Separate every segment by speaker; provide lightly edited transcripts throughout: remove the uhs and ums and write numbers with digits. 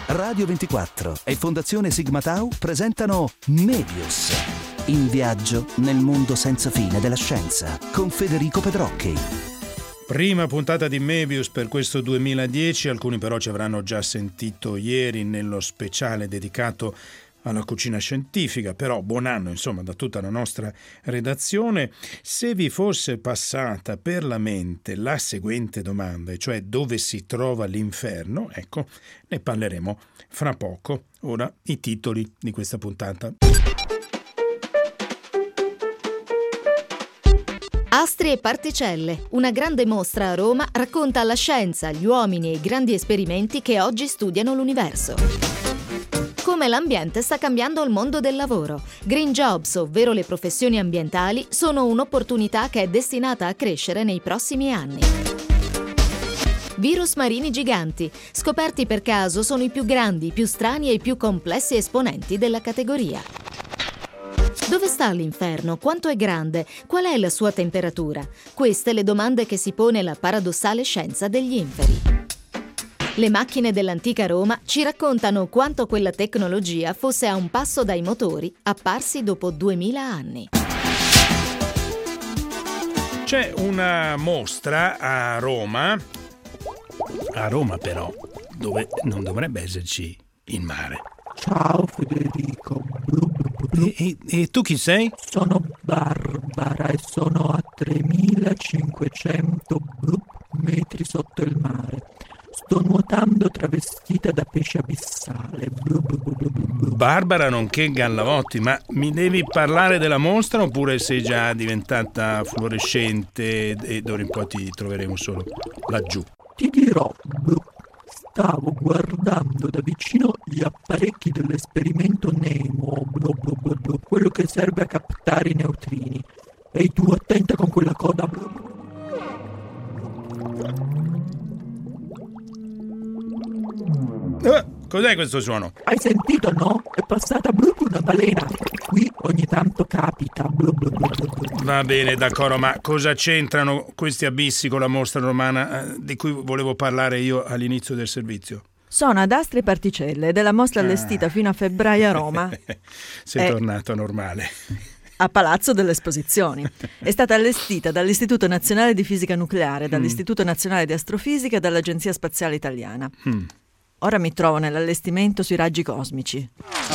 Speaker 1: Radio 24 e Fondazione Sigma Tau presentano Mebius, in viaggio nel mondo senza fine della scienza, con Federico Pedrocchi.
Speaker 2: Prima puntata di Mebius per questo 2010, alcuni però ci avranno già sentito ieri nello speciale dedicato alla cucina scientifica, però buon anno insomma da tutta la nostra redazione. Se vi fosse passata per la mente la seguente domanda, e cioè dove si trova l'inferno, ecco, ne parleremo fra poco. Ora i titoli di questa puntata.
Speaker 3: Astri e particelle, una grande mostra a Roma racconta la scienza, gli uomini e i grandi esperimenti che oggi studiano l'universo. Come l'ambiente sta cambiando il mondo del lavoro. Green jobs, ovvero le professioni ambientali, sono un'opportunità che è destinata a crescere nei prossimi anni. Virus marini giganti, scoperti per caso, sono i più grandi, i più strani e i più complessi esponenti della categoria. Dove sta l'inferno? Quanto è grande? Qual è la sua temperatura? Queste le domande che si pone la paradossale scienza degli inferi. Le macchine dell'antica Roma ci raccontano quanto quella tecnologia fosse a un passo dai motori apparsi dopo 2000 anni.
Speaker 2: C'è una mostra a Roma però, dove non dovrebbe esserci il mare.
Speaker 4: Ciao Federico.
Speaker 2: E tu chi sei?
Speaker 4: Sono Barbara e sono a 3500 metri sotto il mare. Sto nuotando travestita da pesce abissale.
Speaker 2: Barbara nonché Gallavotti, ma mi devi parlare della mostra oppure sei già diventata fluorescente e d'ora in poi ti troveremo solo laggiù?
Speaker 4: Ti dirò, stavo guardando da vicino gli apparecchi dell'esperimento Nemo, quello che serve a captare i neutrini. Ehi tu, attenta con quella coda.
Speaker 2: Cos'è questo suono?
Speaker 4: Hai sentito, no? È passata una balena. Qui ogni tanto capita.
Speaker 2: Va bene, d'accordo, ma cosa c'entrano questi abissi con la mostra romana di cui volevo parlare io all'inizio del servizio?
Speaker 5: Sono ad Astri e particelle ed è la mostra allestita fino a febbraio a Roma.
Speaker 2: Sei tornato normale.
Speaker 5: A Palazzo delle Esposizioni. È stata allestita dall'Istituto Nazionale di Fisica Nucleare, dall'Istituto Nazionale di Astrofisica e dall'Agenzia Spaziale Italiana. Ora mi trovo nell'allestimento sui raggi cosmici.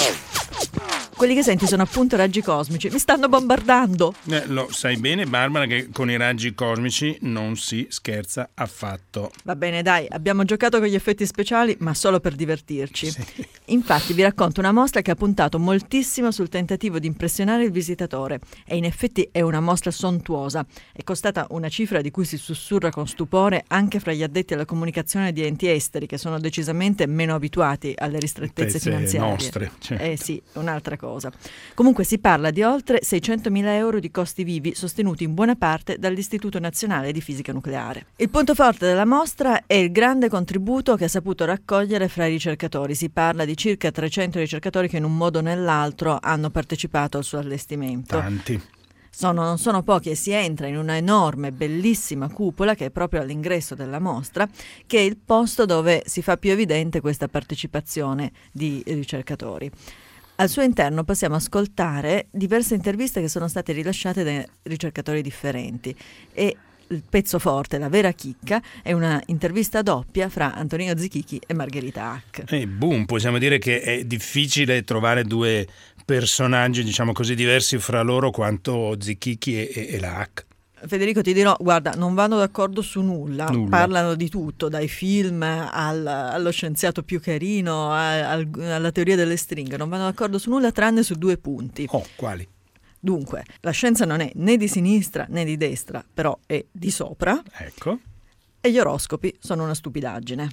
Speaker 5: Quelli che senti sono appunto raggi cosmici. Mi stanno bombardando.
Speaker 2: Lo sai bene, Barbara, che con i raggi cosmici non si scherza affatto.
Speaker 5: Va bene, dai, abbiamo giocato con gli effetti speciali, ma solo per divertirci.
Speaker 2: Sì.
Speaker 5: Infatti vi racconto una mostra che ha puntato moltissimo sul tentativo di impressionare il visitatore. E in effetti è una mostra sontuosa. È costata una cifra di cui si sussurra con stupore anche fra gli addetti alla comunicazione di enti esteri, che sono decisamente meno abituati alle ristrettezze finanziarie.
Speaker 2: Nostre, certo.
Speaker 5: Sì, un'altra cosa. Comunque si parla di oltre 600.000 euro di costi vivi sostenuti in buona parte dall'Istituto Nazionale di Fisica Nucleare. Il punto forte della mostra è il grande contributo che ha saputo raccogliere fra i ricercatori. Si parla di circa 300 ricercatori che in un modo o nell'altro hanno partecipato al suo allestimento.
Speaker 2: Tanti.
Speaker 5: Non sono pochi e si entra in una enorme, bellissima cupola che è proprio all'ingresso della mostra, che è il posto dove si fa più evidente questa partecipazione di ricercatori. Al suo interno possiamo ascoltare diverse interviste che sono state rilasciate da ricercatori differenti e il pezzo forte, la vera chicca, è una intervista doppia fra Antonino Zichichi e Margherita Hack.
Speaker 2: Possiamo dire che è difficile trovare due personaggi, diciamo così, diversi fra loro quanto Zichichi e la Hack.
Speaker 5: Federico, ti dirò, guarda, non vanno d'accordo su nulla. Parlano di tutto, dai film allo scienziato più carino, alla teoria delle stringhe. Non vanno d'accordo su nulla tranne su due punti.
Speaker 2: Quali?
Speaker 5: Dunque, la scienza non è né di sinistra né di destra, però è di sopra.
Speaker 2: Ecco.
Speaker 5: E gli oroscopi sono una stupidaggine.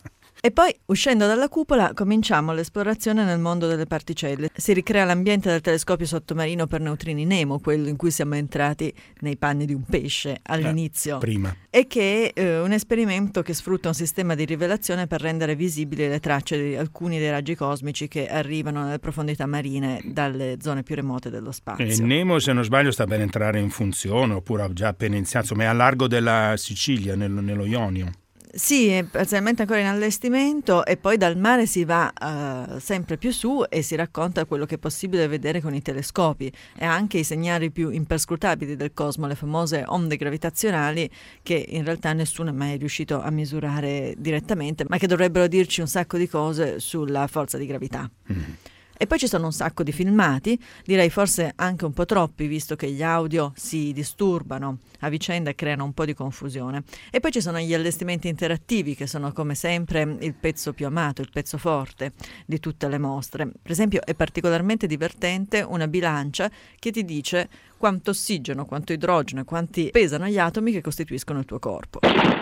Speaker 5: E poi, uscendo dalla cupola, cominciamo l'esplorazione nel mondo delle particelle. Si ricrea l'ambiente del telescopio sottomarino per neutrini Nemo, quello in cui siamo entrati nei panni di un pesce all'inizio.
Speaker 2: Prima.
Speaker 5: E che è un esperimento che sfrutta un sistema di rivelazione per rendere visibili le tracce di alcuni dei raggi cosmici che arrivano nelle profondità marine dalle zone più remote dello spazio.
Speaker 2: E Nemo, se non sbaglio, sta per entrare in funzione, oppure ha già appena iniziato, ma è a largo della Sicilia, nello Ionio.
Speaker 5: Sì, è parzialmente ancora in allestimento e poi dal mare si va sempre più su e si racconta quello che è possibile vedere con i telescopi e anche i segnali più imperscrutabili del cosmo, le famose onde gravitazionali che in realtà nessuno è mai riuscito a misurare direttamente, ma che dovrebbero dirci un sacco di cose sulla forza di gravità. E poi ci sono un sacco di filmati, direi forse anche un po' troppi, visto che gli audio si disturbano a vicenda e creano un po' di confusione. E poi ci sono gli allestimenti interattivi, che sono come sempre il pezzo più amato, il pezzo forte di tutte le mostre. Per esempio è particolarmente divertente una bilancia che ti dice quanto ossigeno, quanto idrogeno e quanti pesano gli atomi che costituiscono il tuo corpo.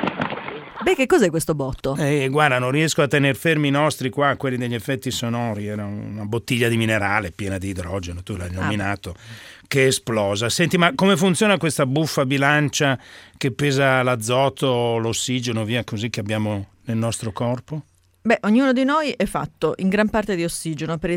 Speaker 5: Beh, che cos'è questo botto?
Speaker 2: Guarda, non riesco a tener fermi i nostri qua, quelli degli effetti sonori. Era una bottiglia di minerale piena di idrogeno, tu l'hai nominato, che è esplosa. Senti, ma come funziona questa buffa bilancia che pesa l'azoto, l'ossigeno, via così, che abbiamo nel nostro corpo?
Speaker 5: Beh, ognuno di noi è fatto in gran parte di ossigeno per il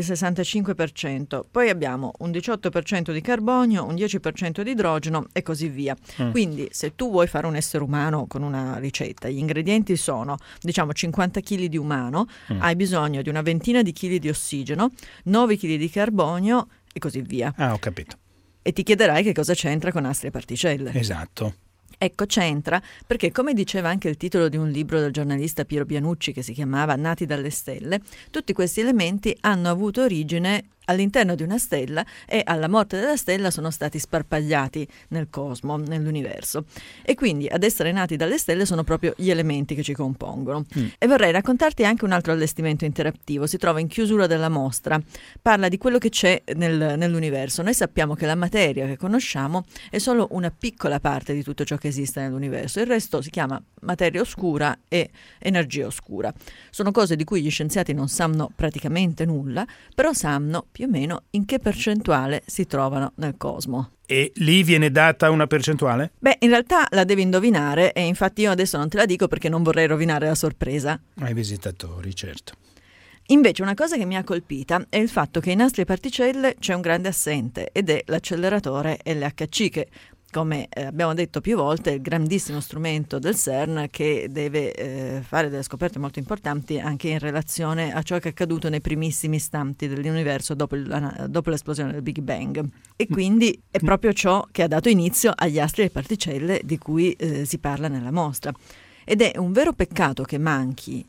Speaker 5: 65%, poi abbiamo un 18% di carbonio, un 10% di idrogeno e così via. Quindi se tu vuoi fare un essere umano con una ricetta, gli ingredienti sono, diciamo, 50 kg di umano, hai bisogno di una ventina di chili di ossigeno, 9 kg di carbonio e così via.
Speaker 2: Ah, ho capito.
Speaker 5: E ti chiederai che cosa c'entra con astri e particelle.
Speaker 2: Esatto.
Speaker 5: Ecco, c'entra perché, come diceva anche il titolo di un libro del giornalista Piero Bianucci che si chiamava Nati dalle stelle, tutti questi elementi hanno avuto origine all'interno di una stella e alla morte della stella sono stati sparpagliati nel cosmo, nell'universo. E quindi ad essere nati dalle stelle sono proprio gli elementi che ci compongono. E vorrei raccontarti anche un altro allestimento interattivo, si trova in chiusura della mostra, parla di quello che c'è nell'universo. Noi sappiamo che la materia che conosciamo è solo una piccola parte di tutto ciò che esiste nell'universo, il resto si chiama materia oscura e energia oscura. Sono cose di cui gli scienziati non sanno praticamente nulla, però sanno più o meno in che percentuale si trovano nel cosmo.
Speaker 2: E lì viene data una percentuale?
Speaker 5: Beh, in realtà la devi indovinare e infatti io adesso non te la dico perché non vorrei rovinare la sorpresa.
Speaker 2: Ai visitatori, certo.
Speaker 5: Invece una cosa che mi ha colpita è il fatto che in astri e particelle c'è un grande assente ed è l'acceleratore LHC che, come abbiamo detto più volte, è il grandissimo strumento del CERN che deve fare delle scoperte molto importanti anche in relazione a ciò che è accaduto nei primissimi istanti dell'universo dopo l'esplosione del Big Bang. E quindi è proprio ciò che ha dato inizio agli astri e particelle di cui si parla nella mostra. Ed è un vero peccato che manchi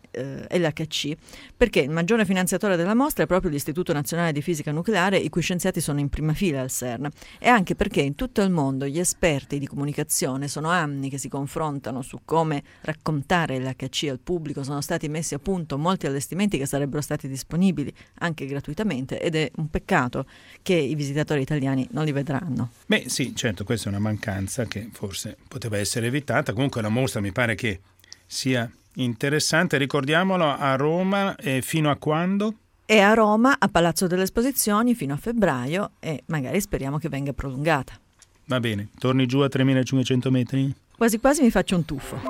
Speaker 5: LHC, perché il maggiore finanziatore della mostra è proprio l'Istituto Nazionale di Fisica Nucleare, i cui scienziati sono in prima fila al CERN, e anche perché in tutto il mondo gli esperti di comunicazione sono anni che si confrontano su come raccontare l'HC al pubblico, sono stati messi a punto molti allestimenti che sarebbero stati disponibili anche gratuitamente ed è un peccato che i visitatori italiani non li vedranno.
Speaker 2: Beh sì, certo, questa è una mancanza che forse poteva essere evitata. Comunque la mostra mi pare che sia interessante, ricordiamolo, a Roma fino a quando?
Speaker 5: È a Roma, a Palazzo delle Esposizioni, fino a febbraio e magari speriamo che venga prolungata.
Speaker 2: Va bene, torni giù a 3.500 metri?
Speaker 5: Quasi quasi mi faccio un tuffo.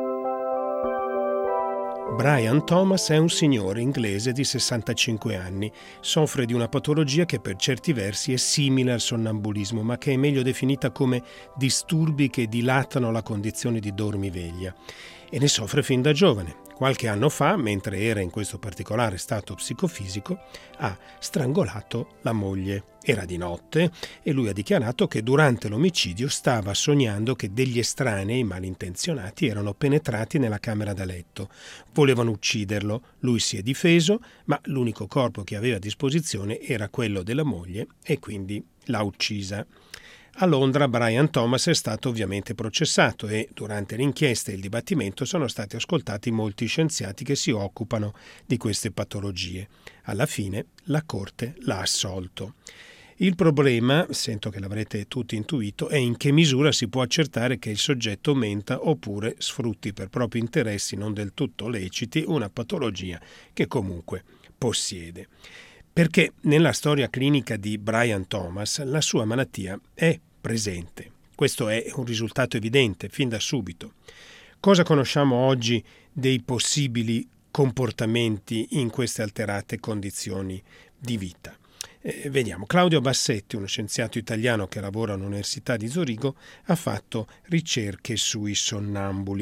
Speaker 6: Brian Thomas è un signore inglese di 65 anni. Soffre di una patologia che per certi versi è simile al sonnambulismo, ma che è meglio definita come disturbi che dilatano la condizione di dormiveglia. E ne soffre fin da giovane. Qualche anno fa, mentre era in questo particolare stato psicofisico, ha strangolato la moglie. Era di notte e lui ha dichiarato che durante l'omicidio stava sognando che degli estranei malintenzionati erano penetrati nella camera da letto. Volevano ucciderlo, lui si è difeso, ma l'unico corpo che aveva a disposizione era quello della moglie e quindi l'ha uccisa. A Londra Brian Thomas è stato ovviamente processato e durante l'inchiesta e il dibattimento sono stati ascoltati molti scienziati che si occupano di queste patologie. Alla fine la Corte l'ha assolto. Il problema, sento che l'avrete tutti intuito, è in che misura si può accertare che il soggetto menta oppure sfrutti per propri interessi non del tutto leciti una patologia che comunque possiede. Perché nella storia clinica di Brian Thomas la sua malattia è presente. Questo è un risultato evidente fin da subito. Cosa conosciamo oggi dei possibili comportamenti in queste alterate condizioni di vita? Vediamo. Claudio Bassetti, uno scienziato italiano che lavora all'Università di Zurigo, ha fatto ricerche sui sonnambuli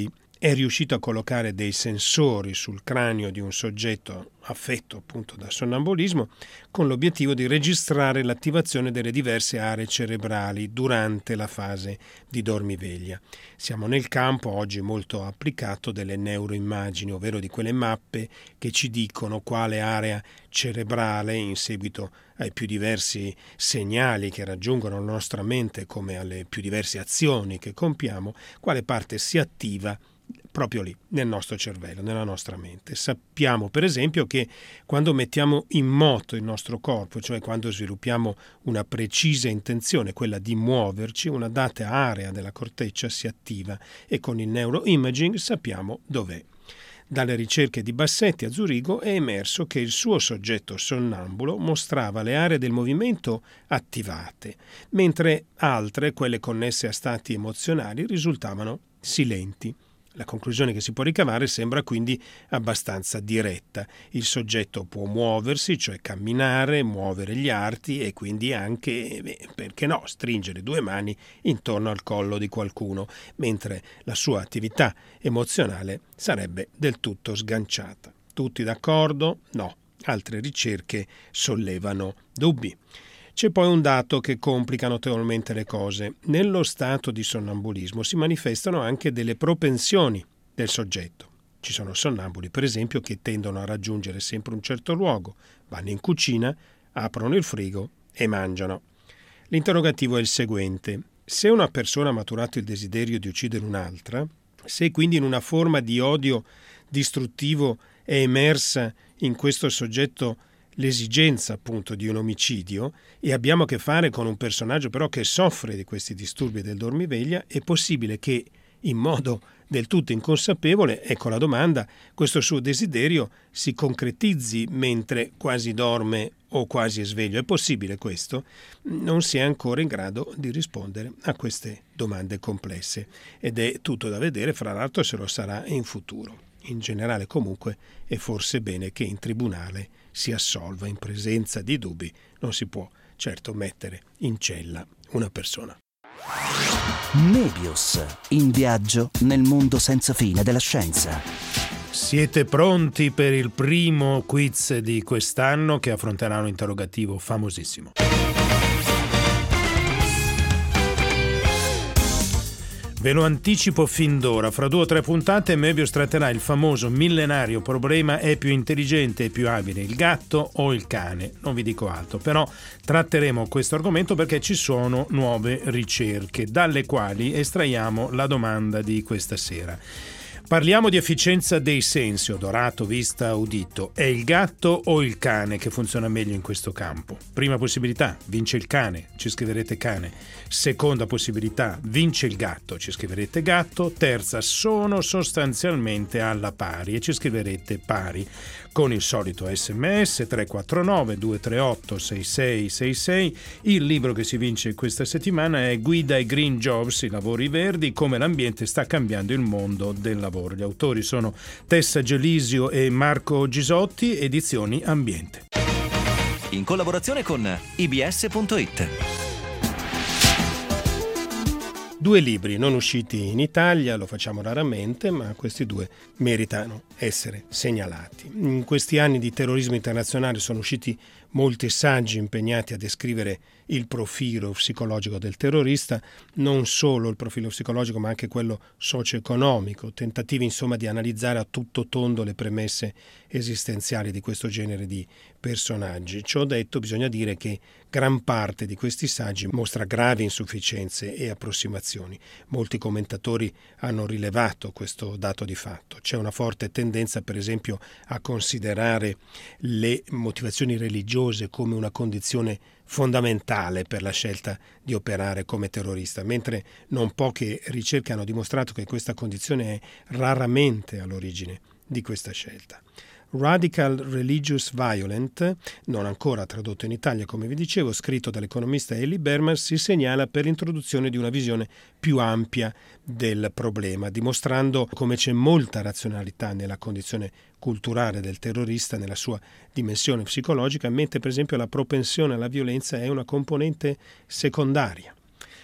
Speaker 6: è riuscito a collocare dei sensori sul cranio di un soggetto affetto appunto da sonnambulismo con l'obiettivo di registrare l'attivazione delle diverse aree cerebrali durante la fase di dormiveglia. Siamo nel campo oggi molto applicato delle neuroimmagini, ovvero di quelle mappe che ci dicono quale area cerebrale, in seguito ai più diversi segnali che raggiungono la nostra mente come alle più diverse azioni che compiamo, quale parte si attiva proprio lì, nel nostro cervello, nella nostra mente. Sappiamo per esempio che quando mettiamo in moto il nostro corpo, cioè quando sviluppiamo una precisa intenzione, quella di muoverci, una data area della corteccia si attiva e con il neuroimaging sappiamo dov'è. Dalle ricerche di Bassetti a Zurigo è emerso che il suo soggetto sonnambulo mostrava le aree del movimento attivate, mentre altre, quelle connesse a stati emozionali, risultavano silenti. La conclusione che si può ricavare sembra quindi abbastanza diretta. Il soggetto può muoversi, cioè camminare, muovere gli arti e quindi anche, perché no, stringere due mani intorno al collo di qualcuno, mentre la sua attività emozionale sarebbe del tutto sganciata. Tutti d'accordo? No. Altre ricerche sollevano dubbi. C'è poi un dato che complica notevolmente le cose. Nello stato di sonnambulismo si manifestano anche delle propensioni del soggetto. Ci sono sonnambuli, per esempio, che tendono a raggiungere sempre un certo luogo, vanno in cucina, aprono il frigo e mangiano. L'interrogativo è il seguente. Se una persona ha maturato il desiderio di uccidere un'altra, se quindi in una forma di odio distruttivo è emersa in questo soggetto l'esigenza appunto di un omicidio e abbiamo a che fare con un personaggio però che soffre di questi disturbi del dormiveglia, è possibile che in modo del tutto inconsapevole, ecco la domanda, questo suo desiderio si concretizzi mentre quasi dorme o quasi è sveglio. È possibile questo? Non si è ancora in grado di rispondere a queste domande complesse ed è tutto da vedere, fra l'altro, se lo sarà in futuro. In generale comunque è forse bene che in tribunale si assolva in presenza di dubbi, non si può certo mettere in cella una persona.
Speaker 1: Mebius, in viaggio nel mondo senza fine della scienza.
Speaker 2: Siete pronti per il primo quiz di quest'anno che affronterà un interrogativo famosissimo? Ve lo anticipo fin d'ora, fra 2 o 3 puntate Mebius tratterà il famoso millenario problema: è più intelligente e più abile il gatto o il cane? Non vi dico altro, però tratteremo questo argomento perché ci sono nuove ricerche dalle quali estraiamo la domanda di questa sera. Parliamo di efficienza dei sensi, odorato, vista, udito. È il gatto o il cane che funziona meglio in questo campo? Prima possibilità, vince il cane, ci scriverete cane. Seconda possibilità, vince il gatto, ci scriverete gatto. Terza, sono sostanzialmente alla pari e ci scriverete pari. Con il solito sms 349 238 6666. Il libro che si vince questa settimana è Guida ai Green Jobs, i lavori verdi, come l'ambiente sta cambiando il mondo del lavoro. Gli autori sono Tessa Gelisio e Marco Gisotti, edizioni Ambiente.
Speaker 7: In collaborazione con ibs.it.
Speaker 6: 2 libri non usciti in Italia, lo facciamo raramente, ma questi 2 meritano essere segnalati. In questi anni di terrorismo internazionale sono usciti molti saggi impegnati a descrivere il profilo psicologico del terrorista, non solo il profilo psicologico ma anche quello socio-economico, tentativi insomma di analizzare a tutto tondo le premesse esistenziali di questo genere di personaggi. Ciò detto, bisogna dire che gran parte di questi saggi mostra gravi insufficienze e approssimazioni. Molti commentatori hanno rilevato questo dato di fatto. C'è una forte tendenza, per esempio, a considerare le motivazioni religiose come una condizione fondamentale per la scelta di operare come terrorista, mentre non poche ricerche hanno dimostrato che questa condizione è raramente all'origine di questa scelta. Radical Religious Violent, non ancora tradotto in Italia come vi dicevo, scritto dall'economista Eli Berman, si segnala per l'introduzione di una visione più ampia del problema, dimostrando come c'è molta razionalità nella condizione culturale del terrorista, nella sua dimensione psicologica, mentre per esempio la propensione alla violenza è una componente secondaria.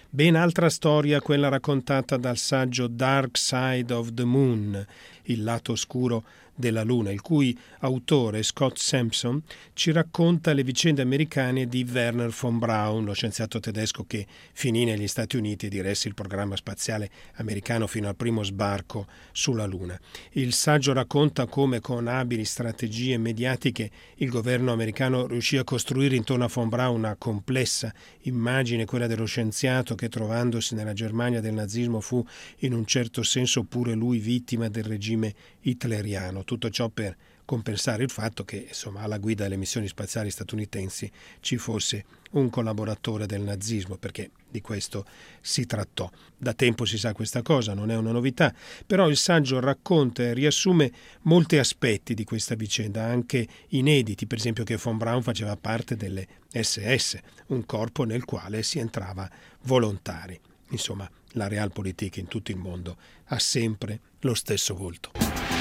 Speaker 6: Ben altra storia quella raccontata dal saggio Dark Side of the Moon, il lato oscuro della Luna, il cui autore, Scott Sampson, ci racconta le vicende americane di Wernher von Braun, lo scienziato tedesco che finì negli Stati Uniti e diresse il programma spaziale americano fino al primo sbarco sulla Luna. Il saggio racconta come con abili strategie mediatiche il governo americano riuscì a costruire intorno a von Braun una complessa immagine, quella dello scienziato che, trovandosi nella Germania del nazismo, fu in un certo senso pure lui vittima del regime hitleriano. Tutto ciò per compensare il fatto che, insomma, alla guida delle missioni spaziali statunitensi ci fosse un collaboratore del nazismo, perché di questo si trattò. Da tempo si sa questa cosa, non è una novità, però il saggio racconta e riassume molti aspetti di questa vicenda, anche inediti, per esempio che von Braun faceva parte delle SS, un corpo nel quale si entrava volontari. Insomma, la realpolitik in tutto il mondo ha sempre lo stesso volto.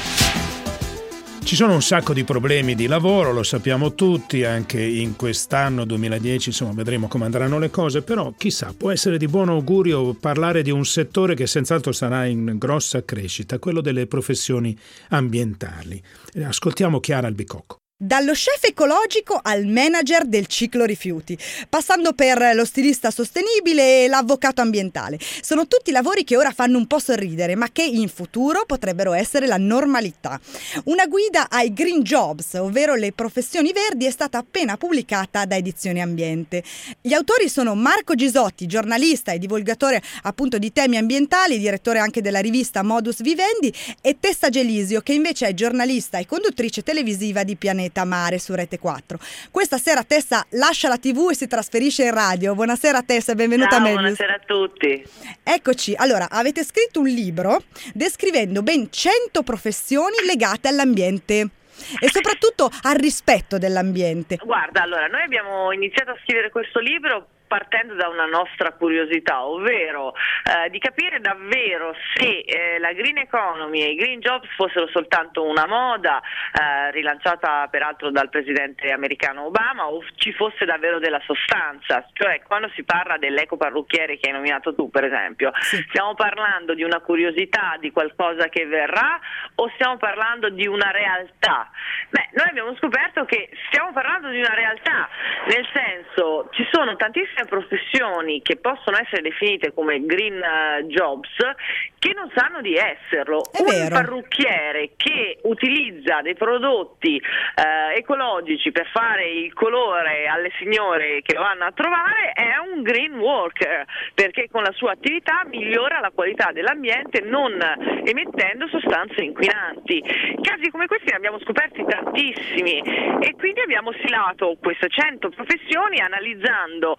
Speaker 2: Ci sono un sacco di problemi di lavoro, lo sappiamo tutti, anche in quest'anno 2010, insomma vedremo come andranno le cose, però chissà, può essere di buon augurio parlare di un settore che senz'altro sarà in grossa crescita, quello delle professioni ambientali. Ascoltiamo Chiara Albicocco.
Speaker 8: Dallo chef ecologico al manager del ciclo rifiuti, passando per lo stilista sostenibile e l'avvocato ambientale. Sono tutti lavori che ora fanno un po' sorridere, ma che in futuro potrebbero essere la normalità. Una guida ai Green Jobs, ovvero le professioni verdi, è stata appena pubblicata da Edizioni Ambiente. Gli autori sono Marco Gisotti, giornalista e divulgatore appunto di temi ambientali, direttore anche della rivista Modus Vivendi, e Tessa Gelisio, che invece è giornalista e conduttrice televisiva di Pianeta Mare su Rete 4. Questa sera Tessa lascia la TV e si trasferisce in radio. Buonasera Tessa, benvenuta a Mebius.
Speaker 9: Buonasera a tutti.
Speaker 8: Eccoci, allora avete scritto un libro descrivendo ben 100 professioni legate all'ambiente e soprattutto al rispetto dell'ambiente.
Speaker 9: Guarda, allora noi abbiamo iniziato a scrivere questo libro partendo da una nostra curiosità, ovvero di capire davvero se la green economy e i green jobs fossero soltanto una moda rilanciata peraltro dal presidente americano Obama, o ci fosse davvero della sostanza. Cioè, quando si parla dell'eco parrucchiere che hai nominato tu, per esempio, sì, stiamo parlando di una curiosità, di qualcosa che verrà, o stiamo parlando di una realtà? Beh, noi abbiamo scoperto che stiamo parlando di una realtà, nel senso ci sono tantissime professioni che possono essere definite come green jobs che non sanno di esserlo. Un parrucchiere che utilizza dei prodotti ecologici per fare il colore alle signore che lo vanno a trovare è un green worker, perché con la sua attività migliora la qualità dell'ambiente non emettendo sostanze inquinanti. Casi come questi ne abbiamo scoperti tantissimi e quindi abbiamo stilato queste 100 professioni analizzando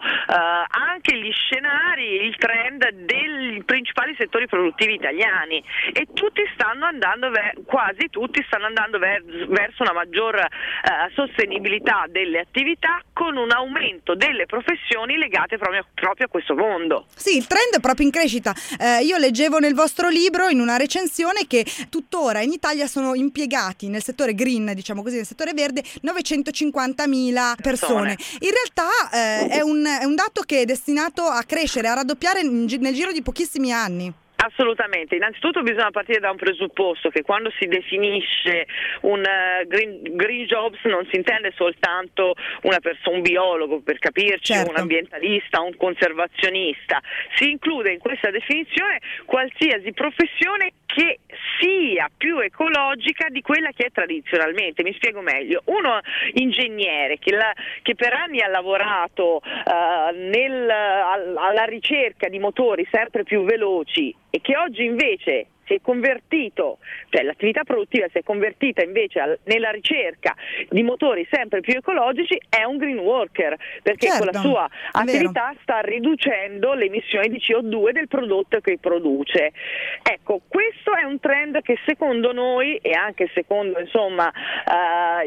Speaker 9: anche gli scenari, il trend dei principali settori produttivi italiani, e tutti stanno andando quasi tutti stanno andando verso una maggior sostenibilità delle attività, con un aumento delle professioni legate proprio a questo mondo.
Speaker 8: Sì, il trend è proprio in crescita. Io leggevo nel vostro libro, in una recensione, che tuttora in Italia sono impiegati nel settore green, diciamo così, nel settore verde, 950.000 persone. In realtà è un dato che è destinato a crescere, a raddoppiare nel giro di pochissimi anni.
Speaker 9: Assolutamente, innanzitutto bisogna partire da un presupposto, che quando si definisce un green jobs non si intende soltanto un biologo, per capirci, certo, un ambientalista, un conservazionista, si include in questa definizione qualsiasi professione che sia più ecologica di quella che è tradizionalmente. Mi spiego meglio: uno ingegnere che per anni ha lavorato alla ricerca di motori sempre più veloci e che oggi invece si è convertito, cioè l'attività produttiva si è convertita invece nella ricerca di motori sempre più ecologici, è un green worker, perché certo, con la sua attività sta riducendo le emissioni di CO2 del prodotto che produce. Ecco, questo è un trend che secondo noi, e anche secondo insomma i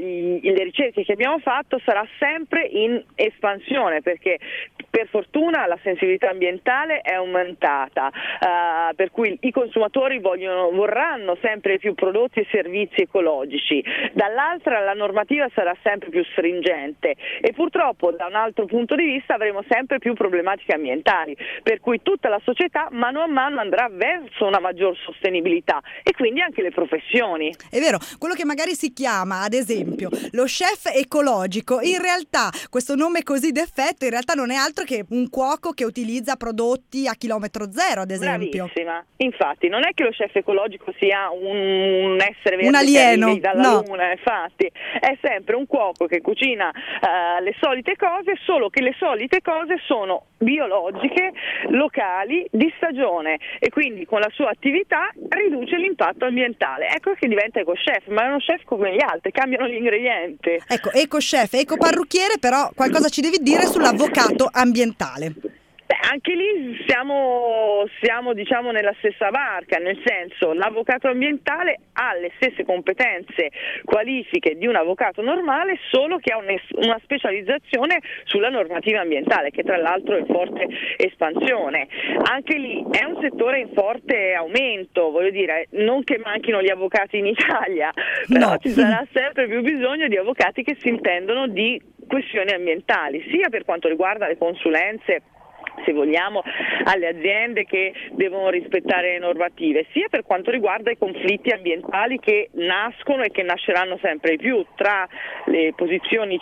Speaker 9: le ricerche che abbiamo fatto sarà sempre in espansione, perché per fortuna la sensibilità ambientale è aumentata, per cui i consumatori vorranno sempre più prodotti e servizi ecologici. Dall'altra la normativa sarà sempre più stringente e purtroppo da un altro punto di vista avremo sempre più problematiche ambientali, per cui tutta la società mano a mano andrà verso una maggior sostenibilità e quindi anche le professioni.
Speaker 8: È vero, quello che magari si chiama ad esempio lo chef ecologico, in realtà questo nome così d'effetto in realtà non è altro che un cuoco che utilizza prodotti a chilometro zero, ad esempio.
Speaker 9: Bravissima, infatti non è che lo chef ecologico sia un essere verde
Speaker 8: un alieno
Speaker 9: dalla luna, infatti è sempre un cuoco che cucina le solite cose, solo che le solite cose sono biologiche, locali, di stagione e quindi con la sua attività riduce l'impatto ambientale. Ecco che diventa eco-chef, ma è uno chef come gli altri, cambiano gli ingredienti.
Speaker 8: Ecco, eco-chef, eco-parrucchiere, però qualcosa ci devi dire sull'avvocato ambientale.
Speaker 9: Anche lì siamo diciamo nella stessa barca, nel senso l'avvocato ambientale ha le stesse competenze, qualifiche di un avvocato normale, solo che ha una specializzazione sulla normativa ambientale, che tra l'altro è in forte espansione. Anche lì è un settore in forte aumento, voglio dire, non che manchino gli avvocati in Italia, però ci sarà sempre più bisogno di avvocati che si intendono di questioni ambientali, sia per quanto riguarda le consulenze, se vogliamo, alle aziende che devono rispettare le normative, sia per quanto riguarda i conflitti ambientali che nascono e che nasceranno sempre di più tra le posizioni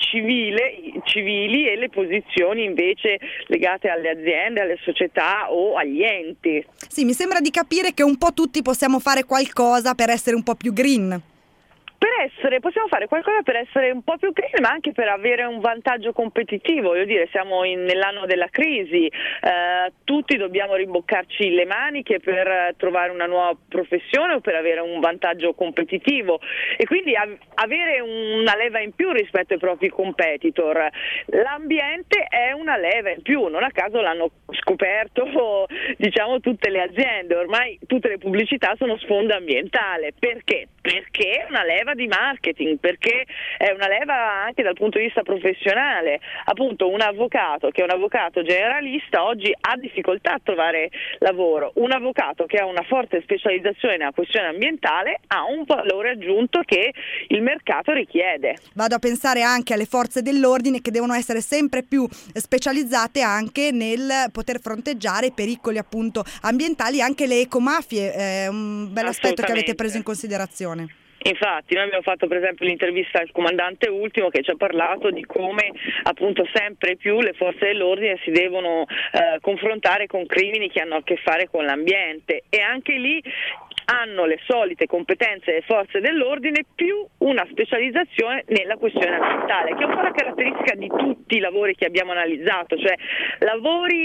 Speaker 9: civili e le posizioni invece legate alle aziende, alle società o agli enti.
Speaker 8: Sì, mi sembra di capire che un po' tutti possiamo fare qualcosa per essere un po' più green.
Speaker 9: Possiamo fare qualcosa per essere un po' più green, ma anche per avere un vantaggio competitivo. Voglio dire, siamo nell'anno della crisi, tutti dobbiamo rimboccarci le maniche per trovare una nuova professione o per avere un vantaggio competitivo e quindi avere una leva in più rispetto ai propri competitor. L'ambiente è una leva in più, non a caso l'hanno scoperto diciamo tutte le aziende, ormai tutte le pubblicità sono sfondo ambientale. Perché? Perché è una leva di marketing, perché è una leva anche dal punto di vista professionale. Appunto un avvocato che è un avvocato generalista oggi ha difficoltà a trovare lavoro, un avvocato che ha una forte specializzazione nella questione ambientale ha un valore aggiunto che il mercato richiede.
Speaker 8: Vado a pensare anche alle forze dell'ordine che devono essere sempre più specializzate anche nel poter fronteggiare i pericoli appunto ambientali, anche le ecomafie, è un bel aspetto che avete preso in considerazione.
Speaker 9: Infatti noi abbiamo fatto per esempio l'intervista al comandante Ultimo che ci ha parlato di come appunto sempre più le forze dell'ordine si devono confrontare con crimini che hanno a che fare con l'ambiente e anche lì hanno le solite competenze delle forze dell'ordine più una specializzazione nella questione ambientale, che è un po' la caratteristica di tutti i lavori che abbiamo analizzato, cioè lavori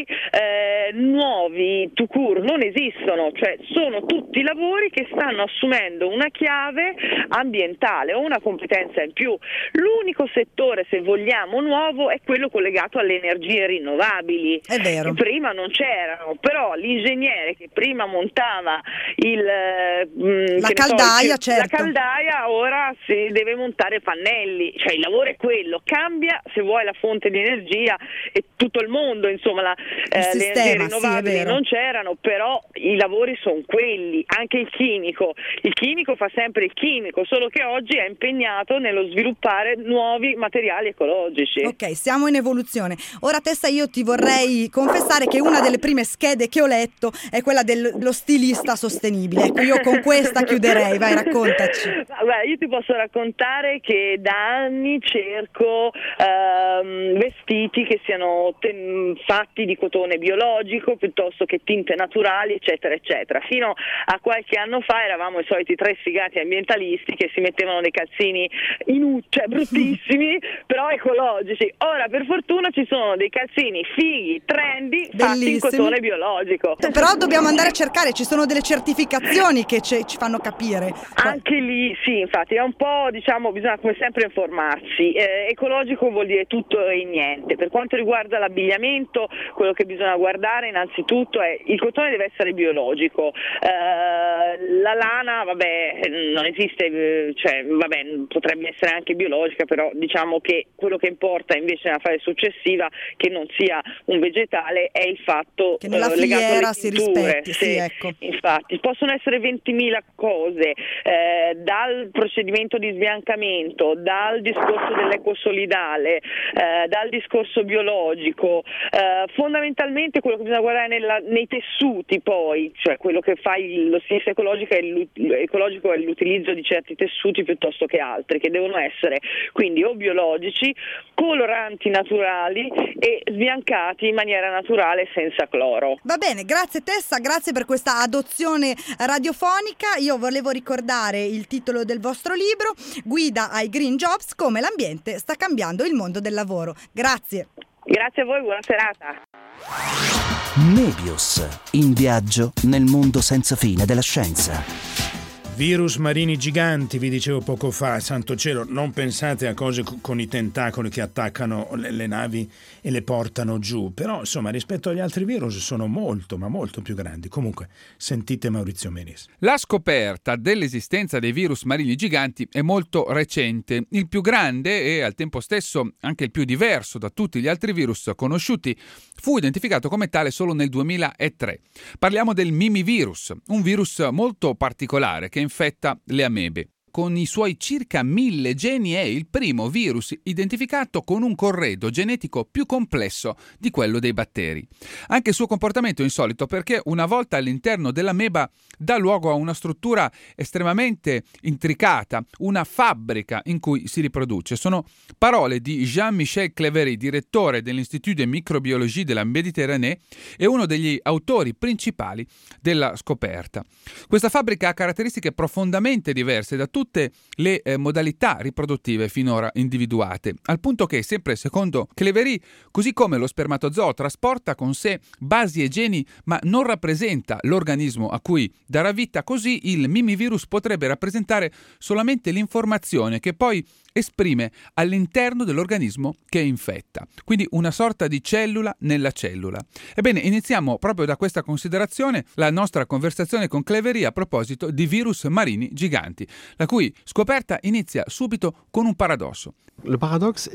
Speaker 9: nuovi tout court non esistono, cioè sono tutti lavori che stanno assumendo una chiave ambientale o una competenza in più. L'unico settore, se vogliamo, nuovo è quello collegato alle energie rinnovabili,
Speaker 8: è vero,
Speaker 9: che prima non c'erano, però l'ingegnere che prima montava
Speaker 8: la caldaia, certo.
Speaker 9: La caldaia ora si deve montare pannelli, cioè il lavoro è quello, cambia se vuoi la fonte di energia e tutto il mondo, insomma le energie rinnovabili non c'erano, però i lavori sono quelli, anche il chimico fa sempre il chimico, solo che oggi è impegnato nello sviluppare nuovi materiali ecologici.
Speaker 8: Ok, siamo in evoluzione. Ora Tessa, io ti vorrei confessare che una delle prime schede che ho letto è quella dello stilista sostenibile. Ecco, io con questa chiuderei, vai, raccontaci.
Speaker 9: Guarda, io ti posso raccontare che da anni cerco vestiti che siano fatti di cotone biologico piuttosto che tinte naturali, eccetera eccetera. Fino a qualche anno fa eravamo i soliti tre sfigati ambientalisti che si mettevano dei calzini bruttissimi però ecologici. Ora per fortuna ci sono dei calzini fighi, trendy, fatti in cotone biologico.
Speaker 8: Però dobbiamo andare a cercare, ci sono delle certificazioni che ci fanno capire.
Speaker 9: Anche lì sì, infatti è un po', diciamo, bisogna come sempre informarsi. Ecologico vuol dire tutto e niente. Per quanto riguarda l'abbigliamento, quello che bisogna guardare innanzitutto è il cotone deve essere biologico, la lana, vabbè, non esiste esiste, potrebbe essere anche biologica, però diciamo che quello che importa invece nella fase successiva, che non sia un vegetale, è il fatto
Speaker 8: che nella
Speaker 9: legato
Speaker 8: filiera
Speaker 9: alle
Speaker 8: si
Speaker 9: tinture.
Speaker 8: rispetti, sì, ecco.
Speaker 9: Infatti possono essere 20.000 cose, dal procedimento di sbiancamento, dal discorso dell'ecosolidale, dal discorso biologico, fondamentalmente quello che bisogna guardare nei tessuti, poi, cioè quello che fa lo stilista ecologico è l'utilizzo di certi tessuti piuttosto che altri, che devono essere quindi o biologici, coloranti naturali e sbiancati in maniera naturale senza cloro.
Speaker 8: Va bene, grazie Tessa, grazie per questa adozione radiofonica. Io volevo ricordare il titolo del vostro libro, Guida ai Green Jobs, come l'ambiente sta cambiando il mondo del lavoro. Grazie.
Speaker 9: Grazie a voi, buona serata.
Speaker 1: Mebius, in viaggio nel mondo senza fine della scienza.
Speaker 2: Virus marini giganti, vi dicevo poco fa, santo cielo, non pensate a cose con i tentacoli che attaccano le navi e le portano giù, però insomma rispetto agli altri virus sono molto, ma molto più grandi. Comunque, sentite Maurizio Menis.
Speaker 10: La scoperta dell'esistenza dei virus marini giganti è molto recente. Il più grande e al tempo stesso anche il più diverso da tutti gli altri virus conosciuti fu identificato come tale solo nel 2003. Parliamo del mimivirus, un virus molto particolare che infetta le amebe. Con i suoi circa 1000 geni è il primo virus identificato con un corredo genetico più complesso di quello dei batteri. Anche il suo comportamento è insolito perché una volta all'interno dell'ameba dà luogo a una struttura estremamente intricata, una fabbrica in cui si riproduce. Sono parole di Jean-Michel Clevery, direttore dell'Institut de Microbiologie de la Méditerranée e uno degli autori principali della scoperta. Questa fabbrica ha caratteristiche profondamente diverse da tutte le modalità riproduttive finora individuate, al punto che, sempre secondo Clevery, così come lo spermatozoo trasporta con sé basi e geni ma non rappresenta l'organismo a cui darà vita, così il mimivirus potrebbe rappresentare solamente l'informazione che poi esprime all'interno dell'organismo che infetta, quindi una sorta di cellula nella cellula. Ebbene, iniziamo proprio da questa considerazione la nostra conversazione con Clevery a proposito di virus marini giganti, la cui scoperta inizia subito con un paradosso.
Speaker 11: Il paradosso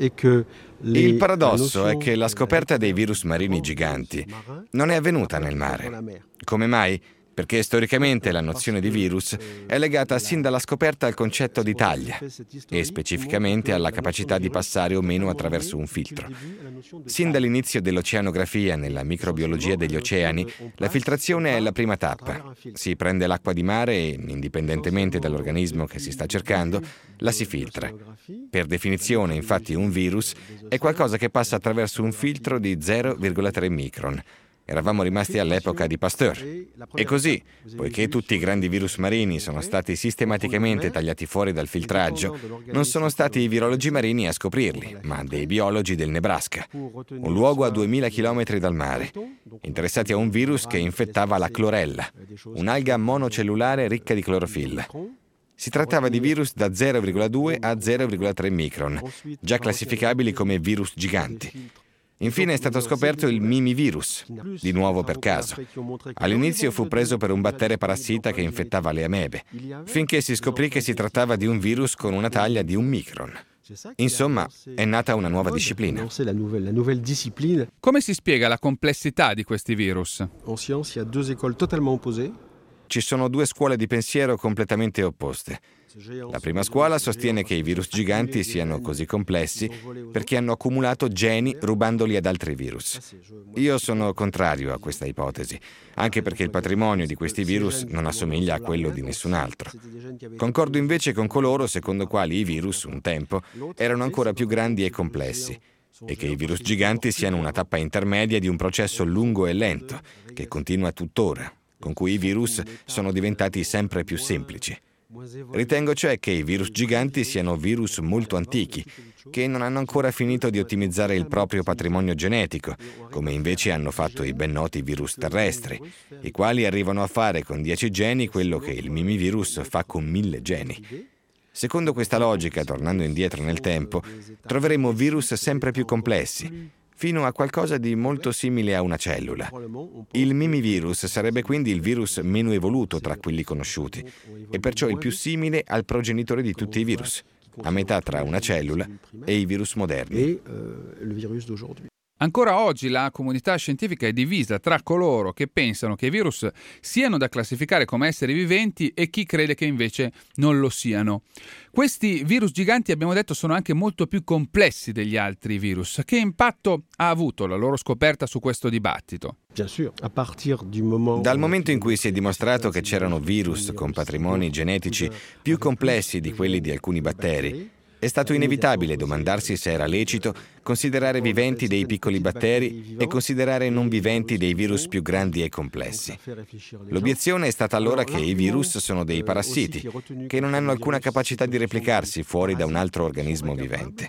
Speaker 11: è che la scoperta dei virus marini giganti non è avvenuta nel mare. Come mai? Perché storicamente la nozione di virus è legata sin dalla scoperta al concetto di taglia e specificamente alla capacità di passare o meno attraverso un filtro. Sin dall'inizio dell'oceanografia nella microbiologia degli oceani, la filtrazione è la prima tappa. Si prende l'acqua di mare e, indipendentemente dall'organismo che si sta cercando, la si filtra. Per definizione, infatti, un virus è qualcosa che passa attraverso un filtro di 0,3 micron. Eravamo rimasti all'epoca di Pasteur. E così, poiché tutti i grandi virus marini sono stati sistematicamente tagliati fuori dal filtraggio, non sono stati i virologi marini a scoprirli, ma dei biologi del Nebraska, un luogo a 2000 km dal mare, interessati a un virus che infettava la clorella, un'alga monocellulare ricca di clorofilla. Si trattava di virus da 0,2 a 0,3 micron, già classificabili come virus giganti. Infine è stato scoperto il mimivirus, di nuovo per caso. All'inizio fu preso per un batterio parassita che infettava le amebe, finché si scoprì che si trattava di un virus con una taglia di 1 micron. Insomma, è nata una nuova disciplina.
Speaker 10: Come si spiega la complessità di questi virus?
Speaker 11: Ci sono due scuole di pensiero completamente opposte. La prima scuola sostiene che i virus giganti siano così complessi perché hanno accumulato geni rubandoli ad altri virus. Io sono contrario a questa ipotesi, anche perché il patrimonio di questi virus non assomiglia a quello di nessun altro. Concordo invece con coloro secondo quali i virus, un tempo, erano ancora più grandi e complessi, e che i virus giganti siano una tappa intermedia di un processo lungo e lento, che continua tuttora, con cui i virus sono diventati sempre più semplici. Ritengo cioè che i virus giganti siano virus molto antichi, che non hanno ancora finito di ottimizzare il proprio patrimonio genetico, come invece hanno fatto i ben noti virus terrestri, i quali arrivano a fare con 10 geni quello che il mimivirus fa con 1000 geni. Secondo questa logica, tornando indietro nel tempo, troveremo virus sempre più complessi, fino a qualcosa di molto simile a una cellula. Il mimivirus sarebbe quindi il virus meno evoluto tra quelli conosciuti e perciò il più simile al progenitore di tutti i virus, a metà tra una cellula e i virus moderni.
Speaker 10: Ancora oggi la comunità scientifica è divisa tra coloro che pensano che i virus siano da classificare come esseri viventi e chi crede che invece non lo siano. Questi virus giganti, abbiamo detto, sono anche molto più complessi degli altri virus. Che impatto ha avuto la loro scoperta su questo dibattito?
Speaker 11: Dal momento in cui si è dimostrato che c'erano virus con patrimoni genetici più complessi di quelli di alcuni batteri, è stato inevitabile domandarsi se era lecito considerare viventi dei piccoli batteri e considerare non viventi dei virus più grandi e complessi. L'obiezione è stata allora che i virus sono dei parassiti, che non hanno alcuna capacità di replicarsi fuori da un altro organismo vivente.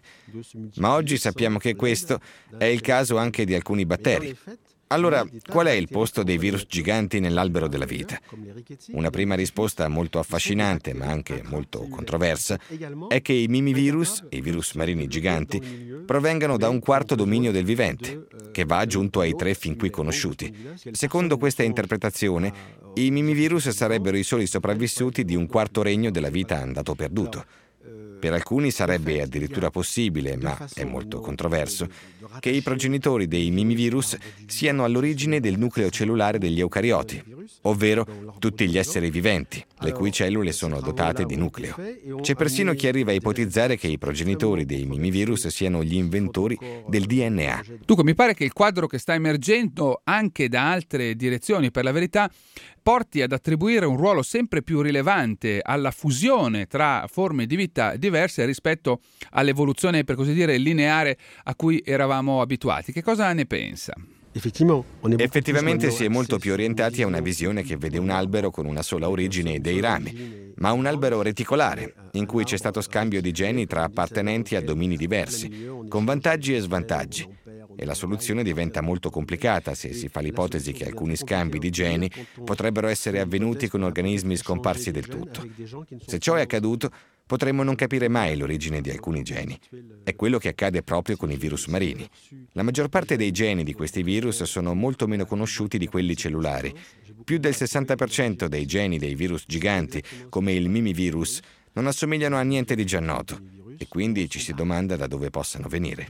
Speaker 11: Ma oggi sappiamo che questo è il caso anche di alcuni batteri. Allora, qual è il posto dei virus giganti nell'albero della vita? Una prima risposta molto affascinante, ma anche molto controversa, è che i mimivirus, i virus marini giganti, provengano da un quarto dominio del vivente, che va aggiunto ai 3 fin qui conosciuti. Secondo questa interpretazione, i mimivirus sarebbero i soli sopravvissuti di un quarto regno della vita andato perduto. Per alcuni sarebbe addirittura possibile, ma è molto controverso, che i progenitori dei mimivirus siano all'origine del nucleo cellulare degli eucarioti, ovvero tutti gli esseri viventi, le cui cellule sono dotate di nucleo. C'è persino chi arriva a ipotizzare che i progenitori dei mimivirus siano gli inventori del DNA.
Speaker 10: Dunque, mi pare che il quadro che sta emergendo anche da altre direzioni, per la verità, porti ad attribuire un ruolo sempre più rilevante alla fusione tra forme di vita diverse rispetto all'evoluzione, per così dire, lineare a cui eravamo abituati. Che cosa ne pensa?
Speaker 11: Effettivamente si è molto più orientati a una visione che vede un albero con una sola origine e dei rami, ma un albero reticolare, in cui c'è stato scambio di geni tra appartenenti a domini diversi, con vantaggi e svantaggi. E la soluzione diventa molto complicata se si fa l'ipotesi che alcuni scambi di geni potrebbero essere avvenuti con organismi scomparsi del tutto. Se ciò è accaduto, potremmo non capire mai l'origine di alcuni geni. È quello che accade proprio con i virus marini. La maggior parte dei geni di questi virus sono molto meno conosciuti di quelli cellulari. Più del 60% dei geni dei virus giganti, come il mimivirus, non assomigliano a niente di già noto. E quindi ci si domanda da dove possano venire.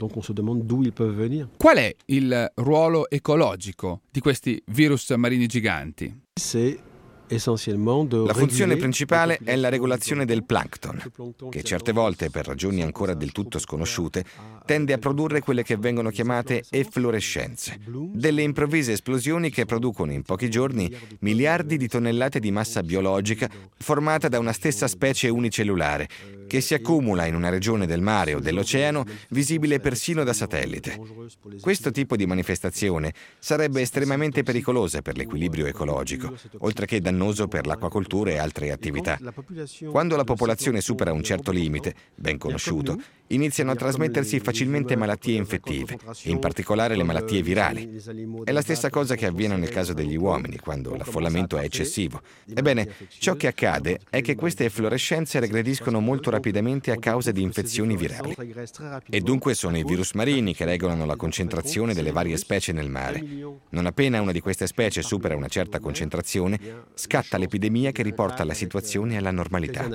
Speaker 10: Qual è il ruolo ecologico di questi virus marini giganti?
Speaker 11: La funzione principale è la regolazione del plancton, che certe volte, per ragioni ancora del tutto sconosciute, tende a produrre quelle che vengono chiamate efflorescenze, delle improvvise esplosioni che producono in pochi giorni miliardi di tonnellate di massa biologica formata da una stessa specie unicellulare, che si accumula in una regione del mare o dell'oceano visibile persino da satellite. Questo tipo di manifestazione sarebbe estremamente pericolosa per l'equilibrio ecologico, oltre che dannoso per l'acquacoltura e altre attività. Quando la popolazione supera un certo limite, ben conosciuto, iniziano a trasmettersi facilmente malattie infettive, in particolare le malattie virali. È la stessa cosa che avviene nel caso degli uomini, quando l'affollamento è eccessivo. Ebbene, ciò che accade è che queste efflorescenze regrediscono molto rapidamente a causa di infezioni virali. E dunque sono i virus marini che regolano la concentrazione delle varie specie nel mare. Non appena una di queste specie supera una certa concentrazione, scatta l'epidemia che riporta la situazione alla normalità.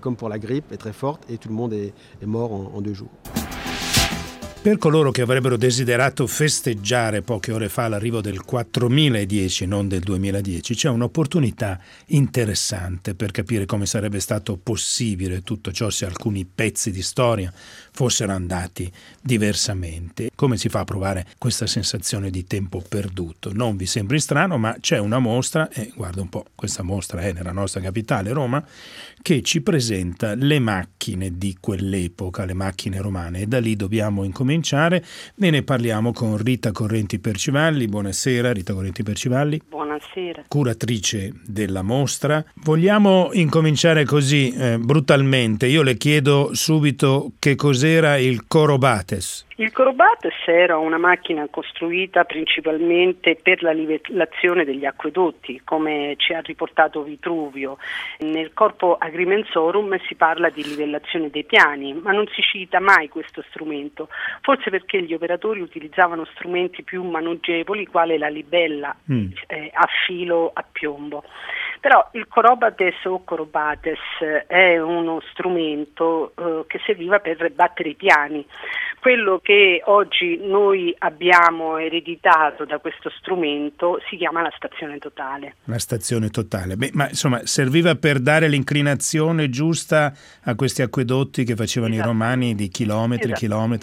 Speaker 2: Per coloro che avrebbero desiderato festeggiare poche ore fa l'arrivo del 4010, non del 2010, c'è un'opportunità interessante per capire come sarebbe stato possibile tutto ciò se alcuni pezzi di storia fossero andati diversamente. Come si fa a provare questa sensazione di tempo perduto? Non vi sembri strano, ma c'è una mostra, e guarda un po', questa mostra è nella nostra capitale, Roma, che ci presenta le macchine di quell'epoca, le macchine romane, e da lì dobbiamo incominciare e ne parliamo con Rita Correnti Percivalli. Buonasera Rita Correnti Percivalli.
Speaker 12: Buonasera.
Speaker 2: Curatrice della mostra. Vogliamo incominciare così brutalmente. Io le chiedo subito che cos'era il Chorobates.
Speaker 12: Il Chorobates era una macchina costruita principalmente per la livellazione degli acquedotti, come ci ha riportato Vitruvio. Nel Corpo Agrimensorum si parla di livellazione dei piani, ma non si cita mai questo strumento. forse perché gli operatori utilizzavano strumenti più maneggevoli, quale la libella a filo a piombo. Però il corobates o corobates è uno strumento che serviva per battere i piani. Quello che oggi noi abbiamo ereditato da questo strumento si chiama la stazione totale.
Speaker 2: La stazione totale. Beh, ma insomma serviva per dare l'inclinazione giusta a questi acquedotti che facevano i romani di chilometri,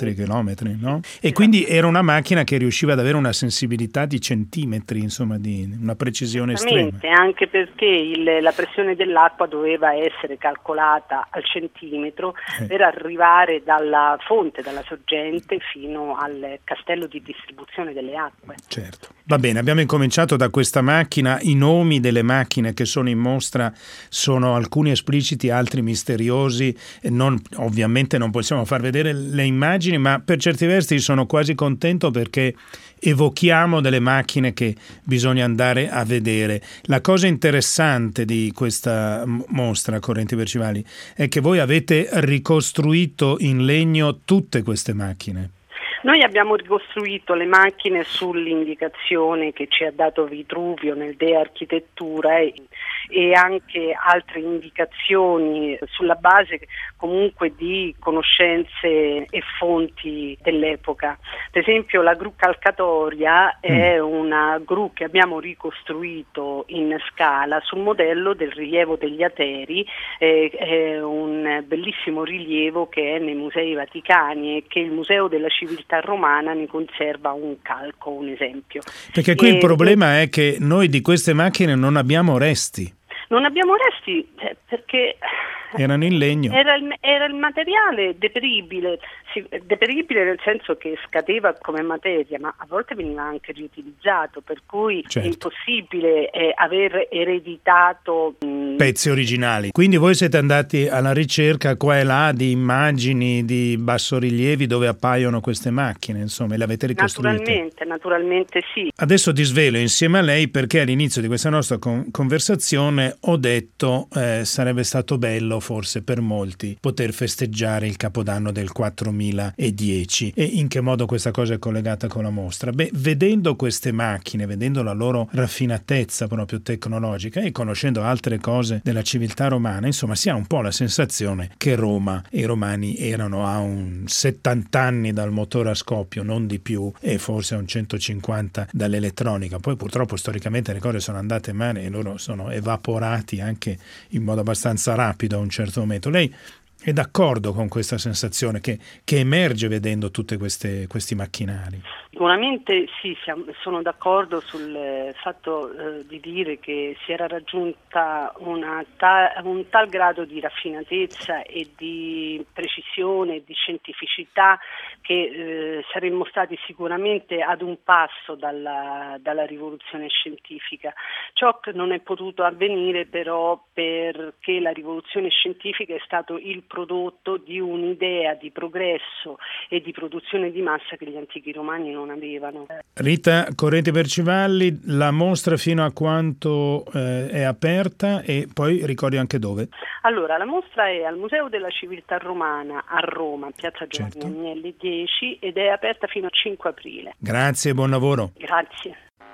Speaker 2: no? E quindi era una macchina che riusciva ad avere una sensibilità di centimetri, insomma, di una precisione estrema.
Speaker 12: Anche perché la pressione dell'acqua doveva essere calcolata al centimetro per arrivare dalla fonte, dalla sorgente, fino al castello di distribuzione delle acque.
Speaker 2: Certo. Va bene, abbiamo incominciato da questa macchina. I nomi delle macchine che sono in mostra sono alcuni espliciti, altri misteriosi. Ovviamente non possiamo far vedere le immagini, ma per certi versi sono quasi contento perché evochiamo delle macchine che bisogna andare a vedere. La cosa interessante di questa mostra Correnti Percivali è che voi avete ricostruito in legno tutte queste macchine.
Speaker 12: Noi abbiamo ricostruito le macchine sull'indicazione che ci ha dato Vitruvio nel De Architettura e anche altre indicazioni sulla base comunque di conoscenze e fonti dell'epoca. Per esempio la gru calcatoria è una gru che abbiamo ricostruito in scala sul modello del rilievo degli Ateri, è un bellissimo rilievo che è nei Musei Vaticani e che il Museo della Civiltà Romana ne conserva un calco, un esempio.
Speaker 2: Perché qui il problema è che noi di queste macchine non abbiamo resti.
Speaker 12: Non abbiamo resti perché
Speaker 2: erano in legno.
Speaker 12: Era il materiale deperibile nel senso che scadeva come materia, ma a volte veniva anche riutilizzato, per cui è impossibile aver ereditato
Speaker 2: pezzi originali. Quindi voi siete andati alla ricerca qua e là di immagini, di bassorilievi dove appaiono queste macchine, insomma, e le avete ricostruite?
Speaker 12: Naturalmente sì.
Speaker 2: Adesso ti svelo insieme a lei perché all'inizio di questa nostra conversazione ho detto sarebbe stato bello forse per molti poter festeggiare il Capodanno del 4010. E in che modo questa cosa è collegata con la mostra? Beh, vedendo queste macchine, vedendo la loro raffinatezza proprio tecnologica e conoscendo altre cose della civiltà romana, insomma si ha un po' la sensazione che Roma e i romani erano a un 70 anni dal motore a scoppio, non di più, e forse a un 150 dall'elettronica. Poi purtroppo storicamente le cose sono andate male e loro sono evaporati anche in modo abbastanza rapido a un certo momento. Lei è d'accordo con questa sensazione che emerge vedendo tutti questi macchinari?
Speaker 12: Sicuramente sì, sono d'accordo sul fatto di dire che si era raggiunta un tal grado di raffinatezza e di precisione e di scientificità che saremmo stati sicuramente ad un passo dalla rivoluzione scientifica. Ciò che non è potuto avvenire però perché la rivoluzione scientifica è stato il prodotto di un'idea di progresso e di produzione di massa che gli antichi romani non avevano.
Speaker 2: Rita Correnti Percivalli, la mostra fino a quanto è aperta e poi ricordi anche dove?
Speaker 12: Allora, la mostra è al Museo della Civiltà Romana a Roma, Piazza Giovanni Agnelli 10 ed è aperta fino al 5 aprile.
Speaker 2: Grazie e buon lavoro.
Speaker 12: Grazie.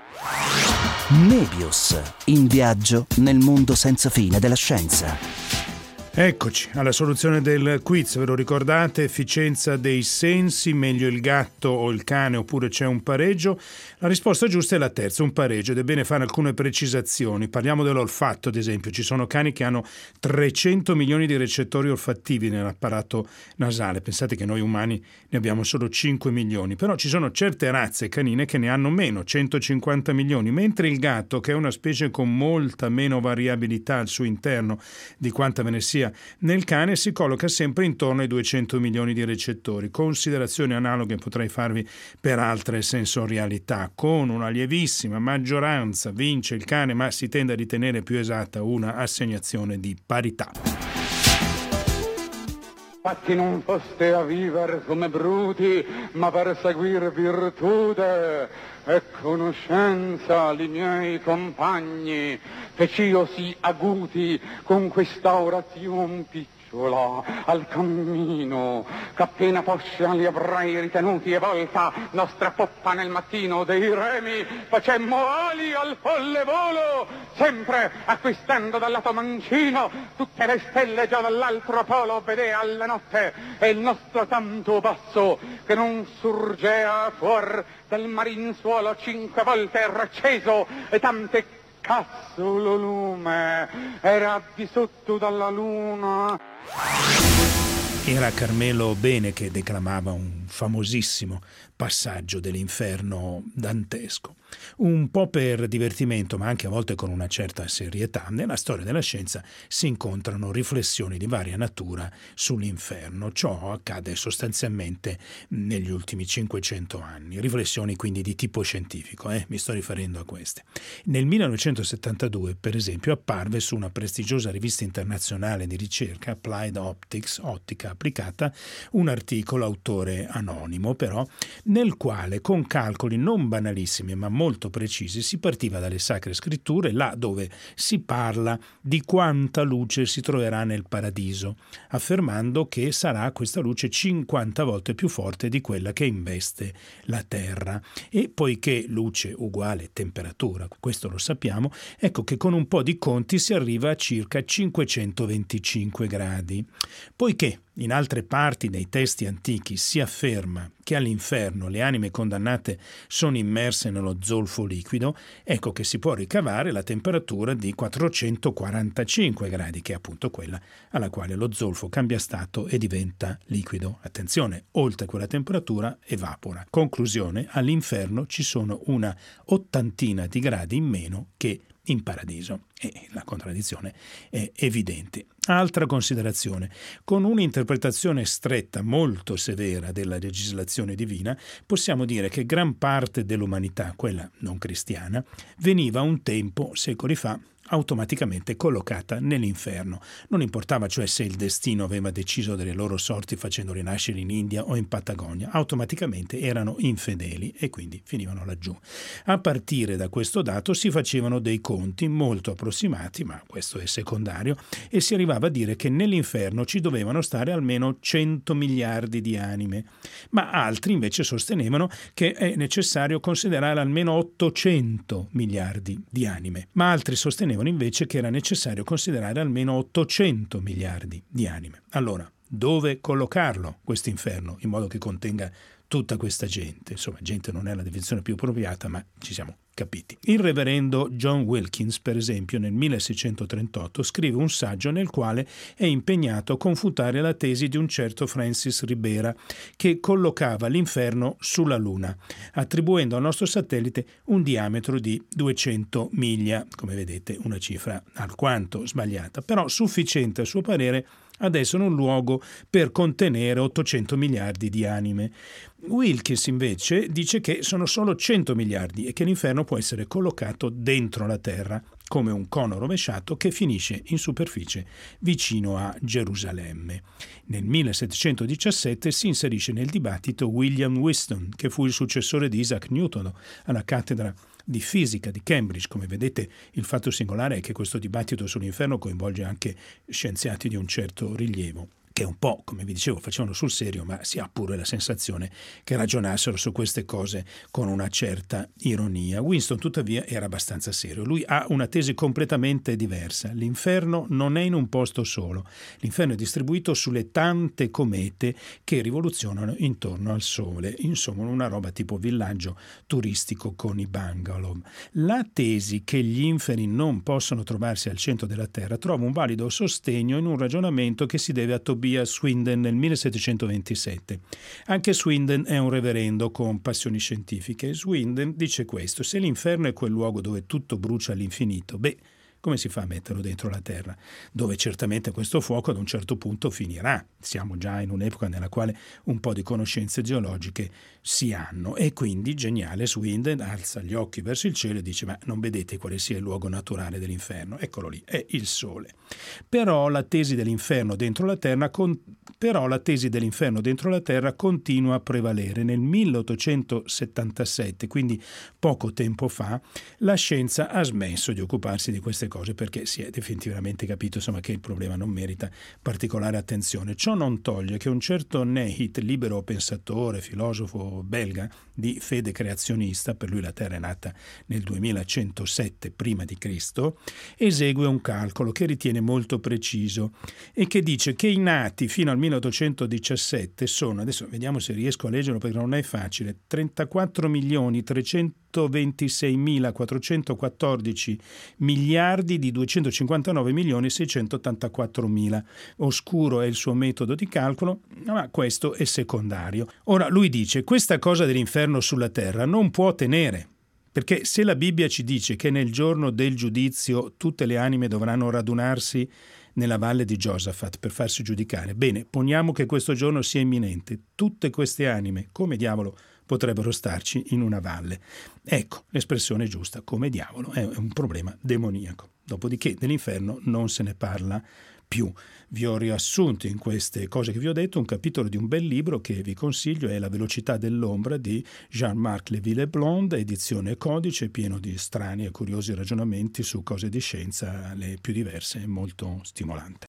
Speaker 1: Mebius, in viaggio nel mondo senza fine della scienza.
Speaker 2: Eccoci alla soluzione del quiz, ve lo ricordate? Efficienza dei sensi, meglio il gatto o il cane oppure c'è un pareggio? La risposta giusta è la terza, un pareggio, ed è bene fare alcune precisazioni. Parliamo dell'olfatto, ad esempio. Ci sono cani che hanno 300 milioni di recettori olfattivi nell'apparato nasale. Pensate che noi umani ne abbiamo solo 5 milioni, però ci sono certe razze canine che ne hanno meno, 150 milioni, mentre il gatto, che è una specie con molta meno variabilità al suo interno di quanta ve ne sia nel cane, si colloca sempre intorno ai 200 milioni di recettori. Considerazioni analoghe potrei farvi per altre sensorialità. Con una lievissima maggioranza vince il cane, ma si tende a ritenere più esatta una assegnazione di parità.
Speaker 13: Fatti non foste a vivere come bruti, ma per seguire virtute e conoscenza li miei compagni, fec'io sì aguti con questa orazione piccione. Ursula al cammino, che appena poscia li avrai ritenuti e volta nostra poppa nel mattino dei remi facemmo ali al folle volo, sempre acquistando dal lato mancino tutte le stelle già dall'altro polo vedea alla notte e il nostro tanto basso che non surgea fuor del marin suolo 5 volte racceso e tante cazzo lo lume era di sotto dalla luna.
Speaker 2: Era Carmelo Bene che declamava un famosissimo passaggio dell'inferno dantesco. Un po' per divertimento, ma anche a volte con una certa serietà, nella storia della scienza si incontrano riflessioni di varia natura sull'inferno. Ciò accade sostanzialmente negli ultimi 500 anni. Riflessioni quindi di tipo scientifico, mi sto riferendo a queste. Nel 1972, per esempio, apparve su una prestigiosa rivista internazionale di ricerca, Applied Optics, Ottica Applicata, un articolo autore anonimo, però, nel quale, con calcoli non banalissimi ma molto precisi, si partiva dalle sacre scritture, là dove si parla di quanta luce si troverà nel paradiso, affermando che sarà questa luce 50 volte più forte di quella che investe la Terra. E poiché luce uguale temperatura, questo lo sappiamo, ecco che con un po' di conti si arriva a circa 525 gradi. Poiché in altre parti dei testi antichi si afferma che all'inferno le anime condannate sono immerse nello zolfo liquido, ecco che si può ricavare la temperatura di 445 gradi, che è appunto quella alla quale lo zolfo cambia stato e diventa liquido. Attenzione, oltre quella temperatura evapora. Conclusione, all'inferno ci sono una 80 di gradi in meno che in paradiso, e la contraddizione è evidente. Altra considerazione: con un'interpretazione stretta molto severa della legislazione divina, possiamo dire che gran parte dell'umanità, quella non cristiana, veniva un tempo, secoli fa, automaticamente collocata nell'inferno. Non importava cioè se il destino aveva deciso delle loro sorti facendoli nascere in India o in Patagonia, automaticamente erano infedeli e quindi finivano laggiù. A partire da questo dato si facevano dei conti molto approssimati, ma questo è secondario, e si arrivava a dire che nell'inferno ci dovevano stare almeno 100 miliardi di anime, ma altri invece sostenevano che è necessario considerare almeno 800 miliardi di anime, ma altri sostenevano invece che era necessario considerare almeno 800 miliardi di anime. Allora, dove collocarlo questo inferno in modo che contenga tutta questa gente? Insomma, gente non è la definizione più appropriata, ma ci siamo capiti. Il reverendo John Wilkins, per esempio, nel 1638 scrive un saggio nel quale è impegnato a confutare la tesi di un certo Francis Ribera, che collocava l'inferno sulla Luna, attribuendo al nostro satellite un diametro di 200 miglia, come vedete una cifra alquanto sbagliata, però sufficiente a suo parere ad essere un luogo per contenere 800 miliardi di anime. Wilkins invece dice che sono solo 100 miliardi e che l'inferno può essere collocato dentro la Terra, come un cono rovesciato che finisce in superficie vicino a Gerusalemme. Nel 1717 si inserisce nel dibattito William Whiston, che fu il successore di Isaac Newton alla cattedra di fisica di Cambridge. Come vedete, il fatto singolare è che questo dibattito sull'inferno coinvolge anche scienziati di un certo rilievo, che un po', come vi dicevo, facevano sul serio, ma si ha pure la sensazione che ragionassero su queste cose con una certa ironia. Winston, tuttavia, era abbastanza serio. Lui ha una tesi completamente diversa. L'inferno non è in un posto solo. L'inferno è distribuito sulle tante comete che rivoluzionano intorno al Sole. Insomma, una roba tipo villaggio turistico con i bungalow. La tesi che gli inferi non possono trovarsi al centro della Terra trova un valido sostegno in un ragionamento che si deve a Tobias Swindon nel 1727. Anche Swindon è un reverendo con passioni scientifiche. Swindon dice questo: se l'inferno è quel luogo dove tutto brucia all'infinito, come si fa a metterlo dentro la Terra? Dove certamente questo fuoco ad un certo punto finirà. Siamo già in un'epoca nella quale un po' di conoscenze geologiche si hanno, e quindi, geniale, Swindon alza gli occhi verso il cielo e dice: ma non vedete quale sia il luogo naturale dell'inferno? Eccolo lì, è il Sole. Però la tesi dell'inferno dentro la Terra continua a prevalere. Nel 1877, quindi poco tempo fa, la scienza ha smesso di occuparsi di queste cose cose, perché si è definitivamente capito che il problema non merita particolare attenzione. Ciò non toglie che un certo Nehit, libero pensatore, filosofo belga di fede creazionista, per lui la Terra è nata nel 2107 prima di Cristo, esegue un calcolo che ritiene molto preciso e che dice che i nati fino al 1817 sono, adesso vediamo se riesco a leggerlo perché non è facile, 34.326.414 miliardi di 259.684.000. Oscuro è il suo metodo di calcolo, ma questo è secondario. Ora lui dice: questa cosa dell'inferno sulla terra non può tenere, perché se la Bibbia ci dice che nel giorno del giudizio tutte le anime dovranno radunarsi nella valle di Giosafat per farsi giudicare, bene, poniamo che questo giorno sia imminente, tutte queste anime, come diavolo potrebbero starci in una valle? Ecco, l'espressione giusta, come diavolo, è un problema demoniaco. Dopodiché dell'inferno non se ne parla più. Vi ho riassunto in queste cose che vi ho detto un capitolo di un bel libro che vi consiglio, è La velocità dell'ombra di Jean-Marc Lévy-Leblond, edizione Codice, pieno di strani e curiosi ragionamenti su cose di scienza le più diverse e molto stimolante.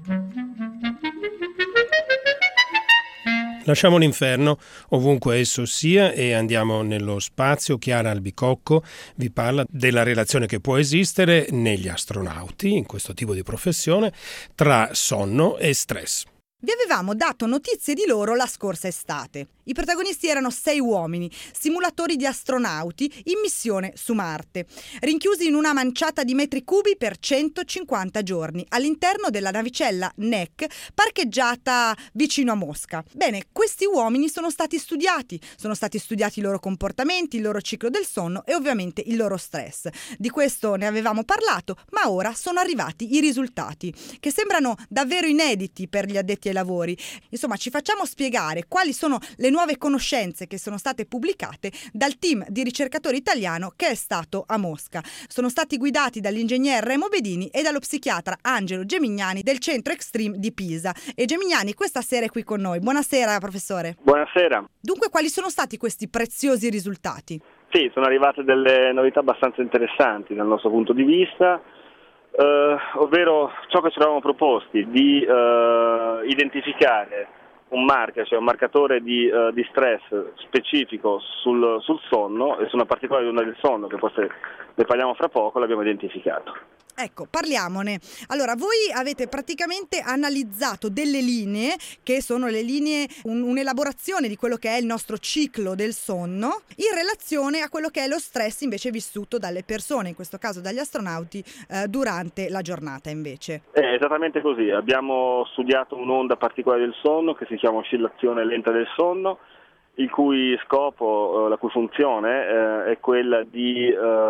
Speaker 6: Lasciamo l'inferno ovunque esso sia e andiamo nello spazio. Chiara Albicocco vi parla della relazione che può esistere negli astronauti, in questo tipo di professione, tra sonno e stress.
Speaker 8: Vi avevamo dato notizie di loro la scorsa estate. I protagonisti erano 6 uomini, simulatori di astronauti in missione su Marte, rinchiusi in una manciata di metri cubi per 150 giorni all'interno della navicella NEC parcheggiata vicino a Mosca. Bene, questi uomini sono stati studiati i loro comportamenti, il loro ciclo del sonno e ovviamente il loro stress. Di questo ne avevamo parlato, ma ora sono arrivati i risultati, che sembrano davvero inediti per gli addetti ai lavori. Insomma, ci facciamo spiegare quali sono le nuove conoscenze che sono state pubblicate dal team di ricercatori italiano che è stato a Mosca. Sono stati guidati dall'ingegner Remo Bedini e dallo psichiatra Angelo Gemignani del Centro Extreme di Pisa. E Gemignani questa sera è qui con noi. Buonasera, professore.
Speaker 14: Buonasera.
Speaker 8: Dunque, quali sono stati questi preziosi risultati?
Speaker 14: Sì, sono arrivate delle novità abbastanza interessanti dal nostro punto di vista. Ovvero ciò che ci eravamo proposti di identificare un marker, cioè un marcatore di stress specifico sul sonno e su una particolare zona del sonno, che forse ne parliamo fra poco, l'abbiamo identificato.
Speaker 8: Ecco, parliamone. Allora, voi avete praticamente analizzato delle linee che sono le linee, un'elaborazione di quello che è il nostro ciclo del sonno in relazione a quello che è lo stress invece vissuto dalle persone, in questo caso dagli astronauti, durante la giornata invece.
Speaker 14: È esattamente così. Abbiamo studiato un'onda particolare del sonno che si chiama oscillazione lenta del sonno, il cui scopo, la cui funzione è quella di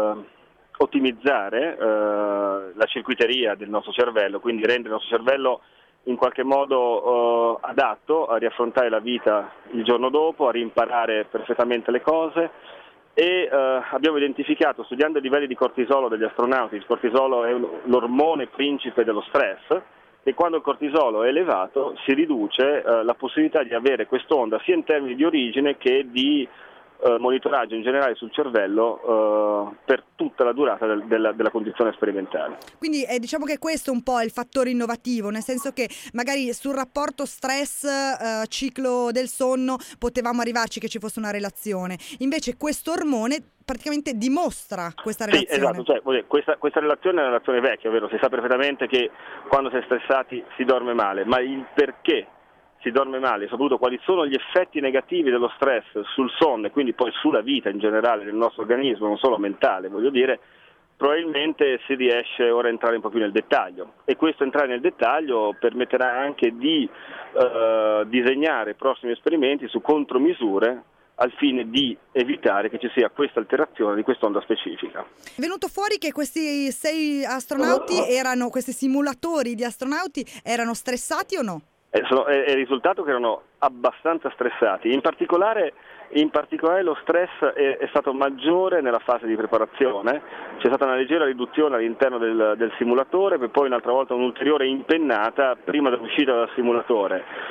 Speaker 14: ottimizzare la circuiteria del nostro cervello, quindi rendere il nostro cervello in qualche modo adatto a riaffrontare la vita il giorno dopo, a rimparare perfettamente le cose. E abbiamo identificato, studiando i livelli di cortisolo degli astronauti, il cortisolo è l'ormone principe dello stress, e quando il cortisolo è elevato si riduce la possibilità di avere quest'onda sia in termini di origine che di monitoraggio in generale sul cervello per tutta la durata della condizione sperimentale.
Speaker 8: Quindi diciamo che questo è un po' il fattore innovativo, nel senso che magari sul rapporto stress ciclo del sonno potevamo arrivarci che ci fosse una relazione, invece questo ormone praticamente dimostra questa relazione.
Speaker 14: Sì, esatto, cioè, questa relazione è una relazione vecchia, ovvero si sa perfettamente che quando si è stressati si dorme male, ma il perché si dorme male, soprattutto quali sono gli effetti negativi dello stress sul sonno e quindi poi sulla vita in generale del nostro organismo, non solo mentale, probabilmente si riesce ora a entrare un po' più nel dettaglio, e questo entrare nel dettaglio permetterà anche di disegnare prossimi esperimenti su contromisure al fine di evitare che ci sia questa alterazione di quest'onda specifica.
Speaker 8: È venuto fuori che questi 6 astronauti questi simulatori di astronauti erano stressati o no?
Speaker 14: È il risultato che erano abbastanza stressati, in particolare lo stress è stato maggiore nella fase di preparazione, c'è stata una leggera riduzione all'interno del simulatore, per poi un'altra volta un'ulteriore impennata prima dell'uscita dal simulatore.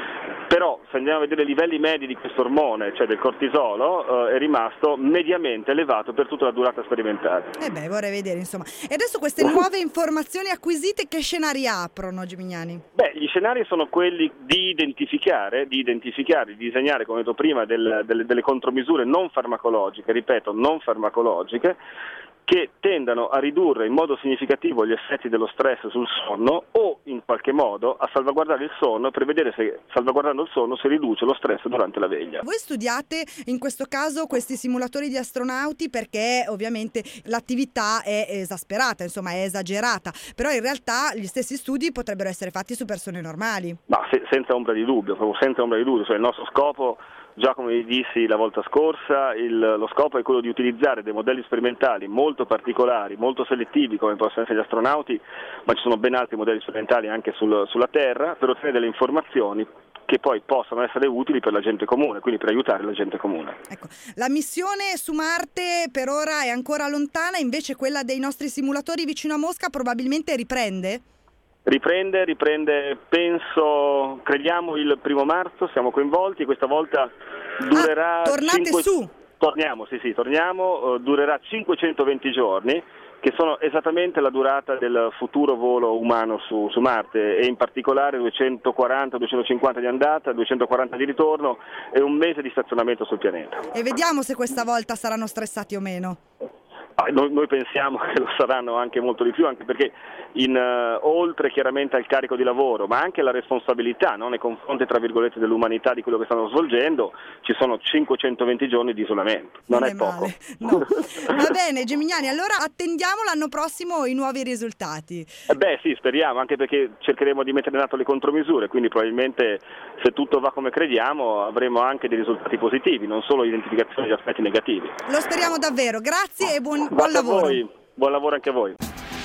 Speaker 14: Però se andiamo a vedere i livelli medi di questo ormone, cioè del cortisolo, è rimasto mediamente elevato per tutta la durata sperimentale.
Speaker 8: Vorrei vedere, insomma. E adesso queste nuove informazioni acquisite che scenari aprono, Gimignani?
Speaker 14: Gli scenari sono quelli di identificare, di disegnare, come ho detto prima, delle contromisure non farmacologiche, ripeto, non farmacologiche, che tendano a ridurre in modo significativo gli effetti dello stress sul sonno o in qualche modo a salvaguardare il sonno per vedere se salvaguardando il sonno si riduce lo stress durante la veglia.
Speaker 8: Voi studiate in questo caso questi simulatori di astronauti perché ovviamente l'attività è esasperata, insomma è esagerata, però in realtà gli stessi studi potrebbero essere fatti su persone normali.
Speaker 14: Ma senza ombra di dubbio, cioè il nostro scopo, già come vi dissi la volta scorsa, lo scopo è quello di utilizzare dei modelli sperimentali molto particolari, molto selettivi come possono essere gli astronauti, ma ci sono ben altri modelli sperimentali anche sulla Terra, per ottenere delle informazioni che poi possano essere utili per la gente comune, quindi per aiutare la gente comune.
Speaker 8: Ecco, la missione su Marte per ora è ancora lontana, invece quella dei nostri simulatori vicino a Mosca probabilmente riprende?
Speaker 14: Riprende, penso, crediamo il 1 marzo, siamo coinvolti e questa volta durerà...
Speaker 8: tornate su?
Speaker 14: Torniamo, durerà 520 giorni, che sono esattamente la durata del futuro volo umano su Marte e in particolare 240-250 di andata, 240 di ritorno e un mese di stazionamento sul pianeta.
Speaker 8: E vediamo se questa volta saranno stressati o meno.
Speaker 14: Noi pensiamo che lo saranno anche molto di più, anche perché oltre chiaramente al carico di lavoro, ma anche alla responsabilità, no? Nei confronti tra virgolette dell'umanità di quello che stanno svolgendo, ci sono 520 giorni di isolamento. Non è poco.
Speaker 8: No. Va bene, Gimignani, allora attendiamo l'anno prossimo i nuovi risultati.
Speaker 14: Sì, speriamo, anche perché cercheremo di mettere in atto le contromisure, quindi probabilmente se tutto va come crediamo avremo anche dei risultati positivi, non solo identificazione di aspetti negativi.
Speaker 8: Lo speriamo davvero, grazie e buon lavoro.
Speaker 14: Buon lavoro anche a voi.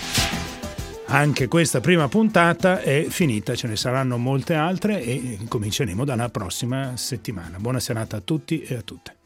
Speaker 2: Anche questa prima puntata è finita, ce ne saranno molte altre e cominceremo dalla prossima settimana. Buona serata a tutti e a tutte.